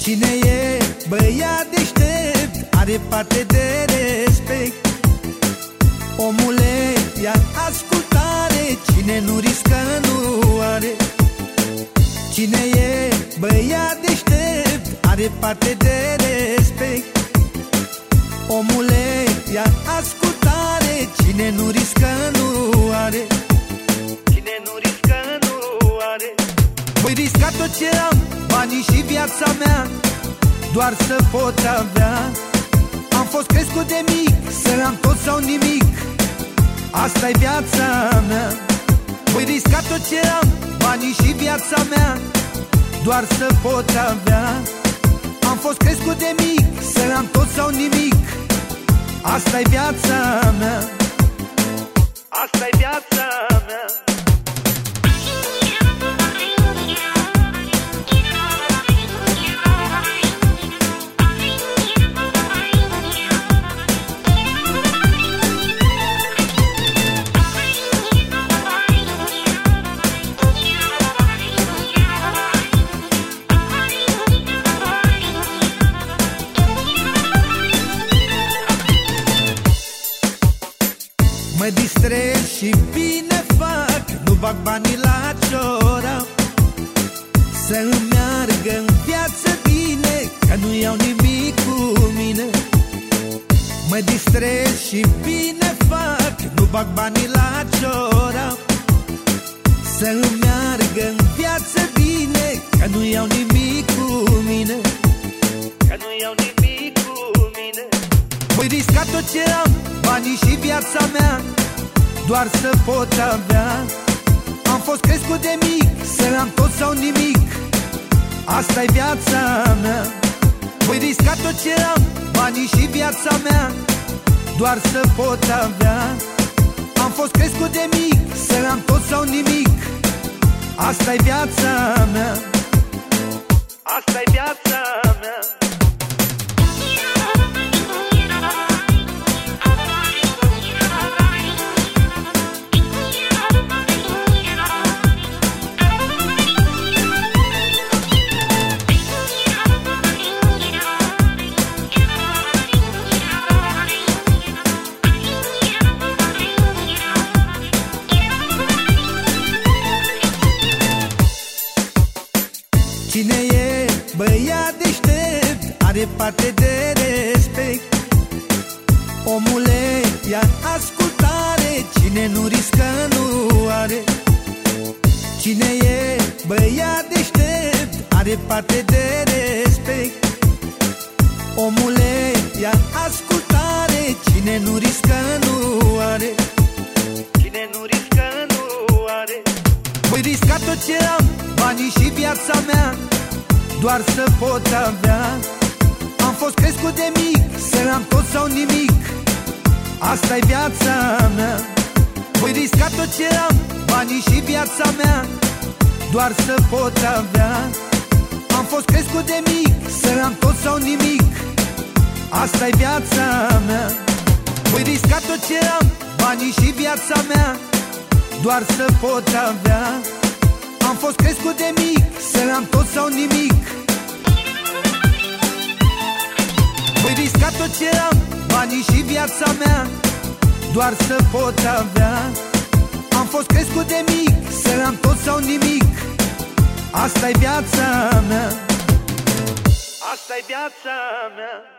Cine e băiat deștept, are parte de respect. Omule, ia ascultare, cine nu riscă nu are. Cine e băiat deștept, are parte de respect. Omule, ia ascultare, cine nu riscă nu are. Cine nu riscă nu are. Voi risca tot ce am, banii și viața mea, doar să pot avea. Am fost crescut de mic, să am tot sau nimic, asta-i viața mea. Voi risca tot ce am, banii și viața mea, doar să pot avea. Am fost crescut de mic, să am tot sau nimic, asta-i viața mea. Asta-i viața mea. Mă distrez și bine fac, nu bag banii la ciora. Să-mi meargă în viață bine, că nu iau nimic cu mine. Mă distrez și bine fac, nu bag banii la ciora. Să-mi meargă în viață bine, că nu iau nimic cu mine. Că nu iau nimic cu mine. Voi risca tot ce am, banii și viața mea, doar să pot avea. Am fost crescut de mic, să am tot sau nimic, asta-i viața mea. Voi risca tot ce am, banii și viața mea, doar să pot avea. Am fost crescut de mic, să am tot sau nimic, asta-i viața mea. Asta-i viața mea. Cine e băiat deștept, are parte de respect. Omule, ia ascultare, cine nu riscă nu are. Cine e băiat deștept, are parte de respect. Omule, ia ascultare, cine nu riscă nu are. Cine nu riscă nu are. Voi risca tot ce am, banii și viața mea, doar să pot avea. Am fost crescut de mic, să am tot sau nimic, asta-i viața mea. Voi risca tot ce am, banii și viața mea, doar să pot avea. Am fost crescut de mic, să am tot sau nimic, asta-i viața mea. Voi risca tot ce am, banii și viața mea, doar să pot avea. Am fost crescut de mic, să am tot sau nimic, voi risca tot ce am, banii și viața mea, doar să pot avea. Am fost crescut de mic, să am tot sau nimic, asta-i viața mea. Asta-i viața mea.